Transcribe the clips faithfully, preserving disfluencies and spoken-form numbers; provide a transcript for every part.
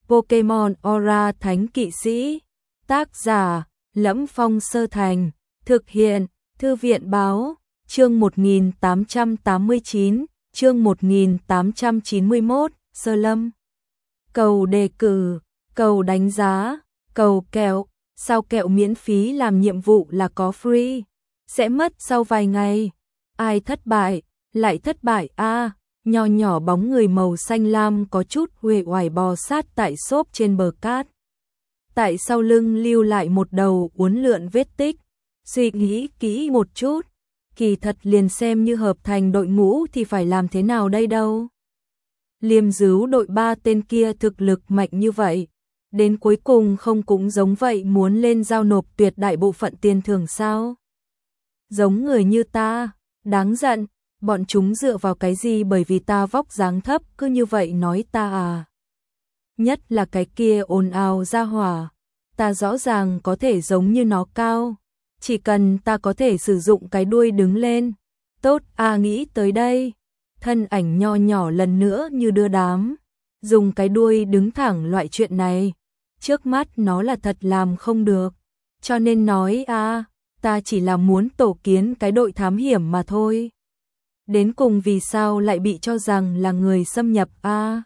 Pokemon Aura Thánh Kỵ Sĩ. Tác giả: Lẫm Phong Sơ Thành. Thực hiện: Thư viện báo. Chương một nghìn tám trăm tám mươi chín, chương một nghìn tám trăm chín mươi mốt, Sơ Lâm. Cầu đề cử, cầu đánh giá, cầu kẹo, sao kẹo miễn phí làm nhiệm vụ là có free, sẽ mất sau vài ngày. Ai thất bại, lại thất bại a. À, nho nhỏ bóng người màu xanh lam có chút uể oải bò sát tại xốp trên bờ cát. Tại sau lưng lưu lại một đầu uốn lượn vết tích, suy nghĩ kỹ một chút, kỳ thật liền xem như hợp thành đội ngũ thì phải làm thế nào đây đâu. Liêm dứu đội ba tên kia thực lực mạnh như vậy, đến cuối cùng không cũng giống vậy muốn lên giao nộp tuyệt đại bộ phận tiền thưởng sao? Giống người như ta, đáng giận, bọn chúng dựa vào cái gì bởi vì ta vóc dáng thấp cứ như vậy nói ta à? Nhất là cái kia ồn ào ra hỏa, ta rõ ràng có thể giống như nó cao, chỉ cần ta có thể sử dụng cái đuôi đứng lên. Tốt à, nghĩ tới đây, thân ảnh nho nhỏ lần nữa như đưa đám, dùng cái đuôi đứng thẳng loại chuyện này, trước mắt nó là thật làm không được, cho nên nói à, ta chỉ là muốn tổ kiến cái đội thám hiểm mà thôi. Đến cùng vì sao lại bị cho rằng là người xâm nhập a? À?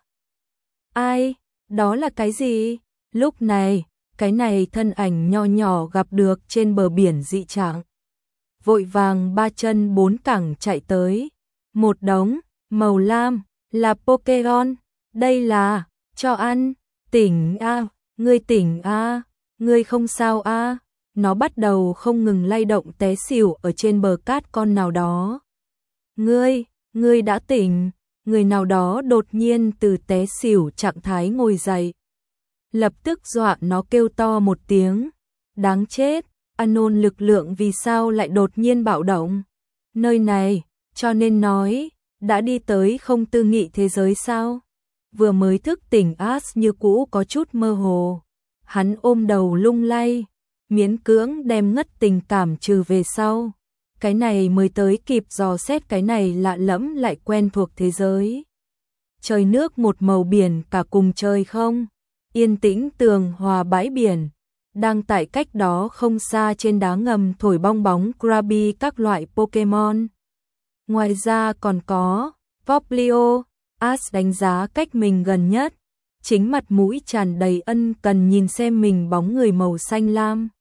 Ai? Đó là cái gì? Lúc này, cái này thân ảnh nho nhỏ gặp được trên bờ biển dị trạng. Vội vàng ba chân bốn cẳng chạy tới. Một đống, màu lam, là Pokemon. Đây là, cho ăn, tỉnh a, à, ngươi tỉnh a, à, ngươi không sao a. À. Nó bắt đầu không ngừng lay động té xỉu ở trên bờ cát con nào đó. Ngươi, ngươi đã tỉnh, người nào đó đột nhiên từ té xỉu trạng thái ngồi dậy. Lập tức dọa nó kêu to một tiếng, đáng chết, Anon lực lượng vì sao lại đột nhiên bạo động? Nơi này, cho nên nói, đã đi tới không tư nghị thế giới sao? Vừa mới thức tỉnh Ash như cũ có chút mơ hồ, hắn ôm đầu lung lay, miễn cưỡng đem ngất tình cảm trừ về sau. Cái này mới tới kịp dò xét cái này lạ lẫm lại quen thuộc thế giới. Trời nước một màu biển cả cùng trời không, yên tĩnh tường hòa bãi biển, đang tại cách đó không xa trên đá ngầm thổi bong bóng Krabby các loại Pokemon. Ngoài ra còn có Popplio, Ash đánh giá cách mình gần nhất, chính mặt mũi tràn đầy ân cần nhìn xem mình bóng người màu xanh lam.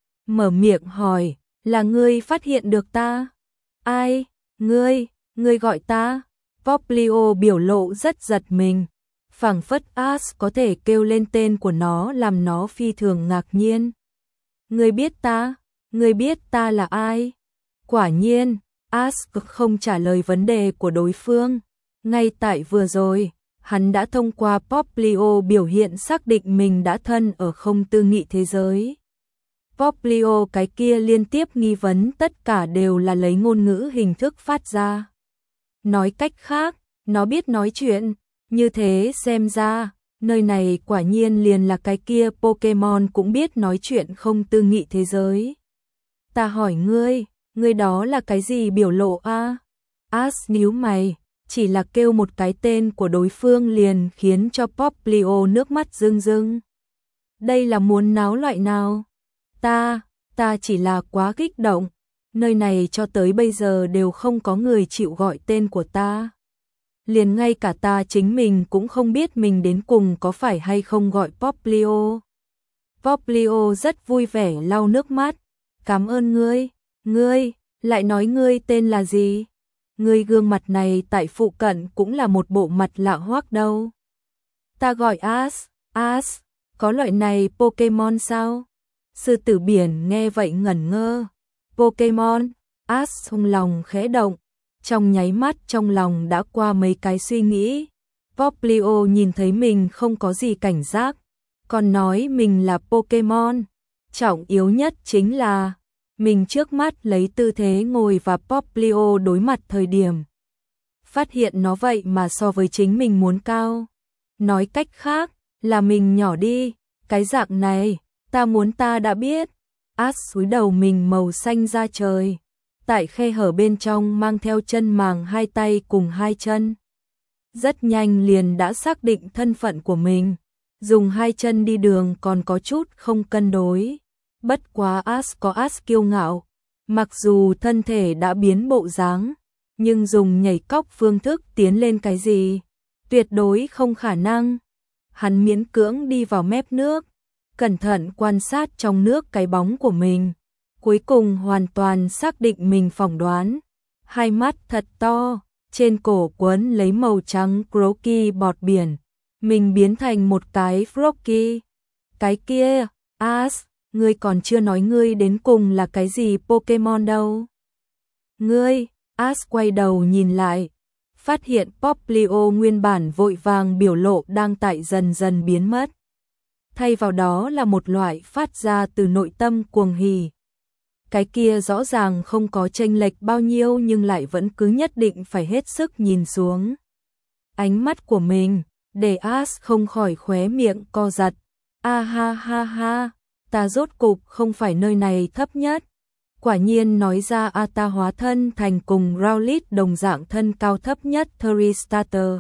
Mở miệng hỏi, là ngươi phát hiện được ta? Ai? Ngươi, ngươi gọi ta? Popplio biểu lộ rất giật mình, phảng phất Ash có thể kêu lên tên của nó làm nó phi thường ngạc nhiên. Ngươi biết ta? Ngươi biết ta là ai? Quả nhiên, Ash không trả lời vấn đề của đối phương. Ngay tại vừa rồi, hắn đã thông qua Popplio biểu hiện xác định mình đã thân ở không tư nghị thế giới. Popplio cái kia liên tiếp nghi vấn tất cả đều là lấy ngôn ngữ hình thức phát ra. Nói cách khác, nó biết nói chuyện, như thế xem ra, nơi này quả nhiên liền là cái kia Pokemon cũng biết nói chuyện không tư nghị thế giới. Ta hỏi ngươi, ngươi đó là cái gì biểu lộ a? À? Ash nhíu mày, chỉ là kêu một cái tên của đối phương liền khiến cho Popplio nước mắt rưng rưng. Đây là muốn náo loại nào? Ta, ta chỉ là quá kích động, nơi này cho tới bây giờ đều không có người chịu gọi tên của ta. Liền ngay cả ta chính mình cũng không biết mình đến cùng có phải hay không gọi Popplio. Popplio rất vui vẻ lau nước mắt, cảm ơn ngươi, ngươi, lại nói ngươi tên là gì? Ngươi gương mặt này tại phụ cận cũng là một bộ mặt lạ hoắc đâu. Ta gọi Ash, Ash, có loại này Pokemon sao? Sư tử biển nghe vậy ngẩn ngơ. Pokemon, Ash trong lòng khẽ động, trong nháy mắt trong lòng đã qua mấy cái suy nghĩ. Popplio nhìn thấy mình không có gì cảnh giác, còn nói mình là Pokemon. Trọng yếu nhất chính là, mình trước mắt lấy tư thế ngồi và Popplio đối mặt thời điểm. Phát hiện nó vậy mà so với chính mình muốn cao. Nói cách khác, là mình nhỏ đi, cái dạng này. Ta muốn ta đã biết. Ash cúi đầu mình màu xanh da trời, tại khe hở bên trong mang theo chân màng hai tay cùng hai chân. Rất nhanh liền đã xác định thân phận của mình. dùng hai chân đi đường còn có chút không cân đối. Bất quá Ash có Ash kiêu ngạo, mặc dù thân thể đã biến bộ dáng, nhưng dùng nhảy cóc phương thức tiến lên cái gì, tuyệt đối không khả năng. Hắn miễn cưỡng đi vào mép nước, cẩn thận quan sát trong nước cái bóng của mình, cuối cùng hoàn toàn xác định mình phỏng đoán. Hai mắt thật to, trên cổ quấn lấy màu trắng croaky bọt biển, mình biến thành một cái froggy. Cái kia, Ash, ngươi còn chưa nói ngươi đến cùng là cái gì Pokemon đâu. Ngươi, Ash quay đầu nhìn lại, phát hiện Popplio nguyên bản vội vàng biểu lộ đang tại dần dần biến mất. Thay vào đó là một loại phát ra từ nội tâm cuồng hỉ. Cái kia rõ ràng không có chênh lệch bao nhiêu nhưng lại vẫn cứ nhất định phải hết sức nhìn xuống. Ánh mắt của mình, để Ash không khỏi khóe miệng co giật. A ha ha ha, ta rốt cục không phải nơi này thấp nhất. Quả nhiên nói ra A ta hóa thân thành cùng Rowlet đồng dạng thân cao thấp nhất Thuristater.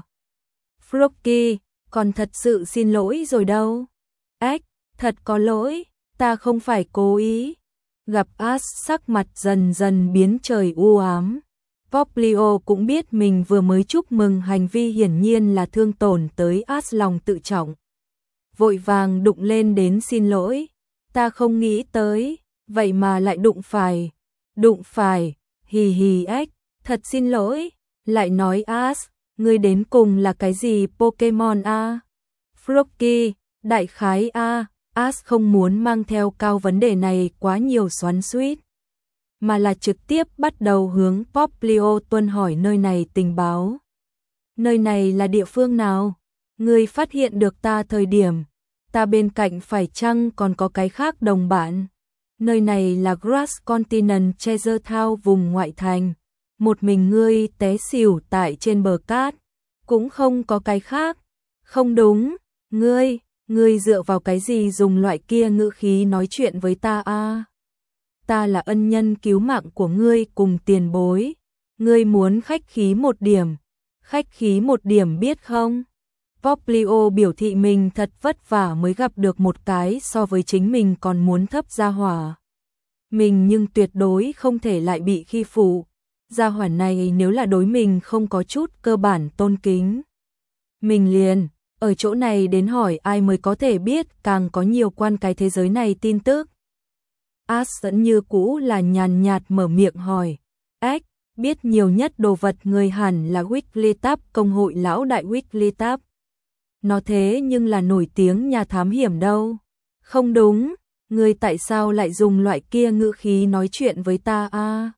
Froggy, còn thật sự xin lỗi rồi đâu. Ếch, thật có lỗi, ta không phải cố ý. Gặp Ash sắc mặt dần dần biến trời u ám. Popplio cũng biết mình vừa mới chúc mừng hành vi hiển nhiên là thương tổn tới Ash lòng tự trọng. Vội vàng đụng lên đến xin lỗi. Ta không nghĩ tới, vậy mà lại đụng phải. Đụng phải, hì hì ếch, thật xin lỗi. Lại nói Ash, ngươi đến cùng là cái gì Pokemon a? Froggy, đại khái a. Ash không muốn mang theo cao vấn đề này quá nhiều xoắn xuýt, mà là trực tiếp bắt đầu hướng Popplio tuân hỏi nơi này tình báo. Nơi này là địa phương nào? Ngươi phát hiện được ta thời điểm, ta bên cạnh phải chăng còn có cái khác đồng bạn? Nơi này là Grass Continent Treasure Town vùng ngoại thành. Một mình ngươi té xỉu tại trên bờ cát, cũng không có cái khác. Không đúng, ngươi... Ngươi dựa vào cái gì dùng loại kia ngữ khí nói chuyện với ta a? À? Ta là ân nhân cứu mạng của ngươi cùng tiền bối. Ngươi muốn khách khí một điểm. Khách khí một điểm biết không? Popplio biểu thị mình thật vất vả mới gặp được một cái so với chính mình còn muốn thấp gia hỏa. Mình nhưng tuyệt đối không thể lại bị khi phụ. Gia hỏa này nếu là đối mình không có chút cơ bản tôn kính, mình liền ở chỗ này đến hỏi ai mới có thể biết càng có nhiều quan cái thế giới này tin tức. Ash vẫn như cũ là nhàn nhạt mở miệng hỏi. Ếch, biết nhiều nhất đồ vật người hẳn là Wigglytuff, công hội lão đại Wigglytuff. Nó thế nhưng là nổi tiếng nhà thám hiểm đâu. Không đúng, người tại sao lại dùng loại kia ngữ khí nói chuyện với ta a? À?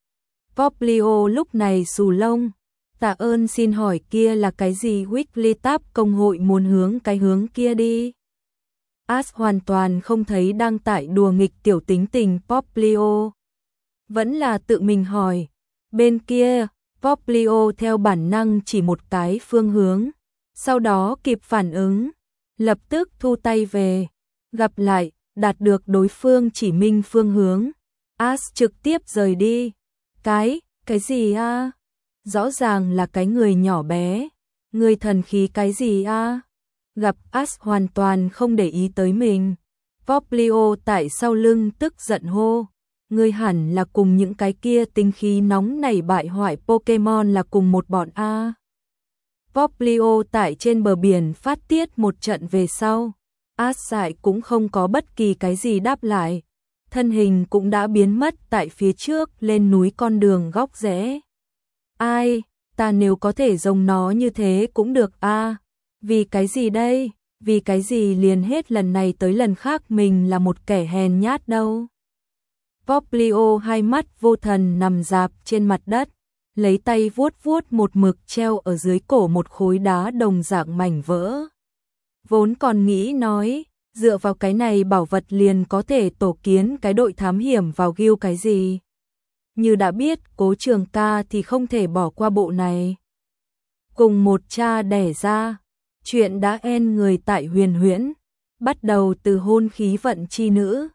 Popplio lúc này xù lông. Tạ ơn xin hỏi kia là cái gì Wigglytuff công hội muốn hướng cái hướng kia đi. Ash hoàn toàn không thấy đang tại đùa nghịch tiểu tính tình Popplio. Vẫn là tự mình hỏi. Bên kia, Popplio theo bản năng chỉ một cái phương hướng. Sau đó kịp phản ứng. Lập tức thu tay về. Gặp lại, đạt được đối phương chỉ minh phương hướng. Ash trực tiếp rời đi. Cái, cái gì a? À? Rõ ràng là cái người nhỏ bé. Người thần khí cái gì a? À? Gặp Ash hoàn toàn không để ý tới mình. Popplio tại sau lưng tức giận hô. Người hẳn là cùng những cái kia tinh khí nóng nảy bại hoại Pokemon là cùng một bọn a. À? Popplio tại trên bờ biển phát tiết một trận về sau. Ash dại cũng không có bất kỳ cái gì đáp lại. Thân hình cũng đã biến mất tại phía trước lên núi con đường góc rẽ. Ai, ta nếu có thể giống nó như thế cũng được a. À, vì cái gì đây? Vì cái gì liền hết lần này tới lần khác mình là một kẻ hèn nhát đâu? Popplio hai mắt vô thần nằm rạp trên mặt đất, lấy tay vuốt vuốt một mực treo ở dưới cổ một khối đá đồng dạng mảnh vỡ. Vốn còn nghĩ nói, dựa vào cái này bảo vật liền có thể tổ kiến cái đội thám hiểm vào guild cái gì. Như đã biết Cố Trường Ca thì không thể bỏ qua bộ này. Cùng một cha đẻ ra, chuyện đã en người tại Huyền Huyễn, bắt đầu từ hôn khí vận chi nữ,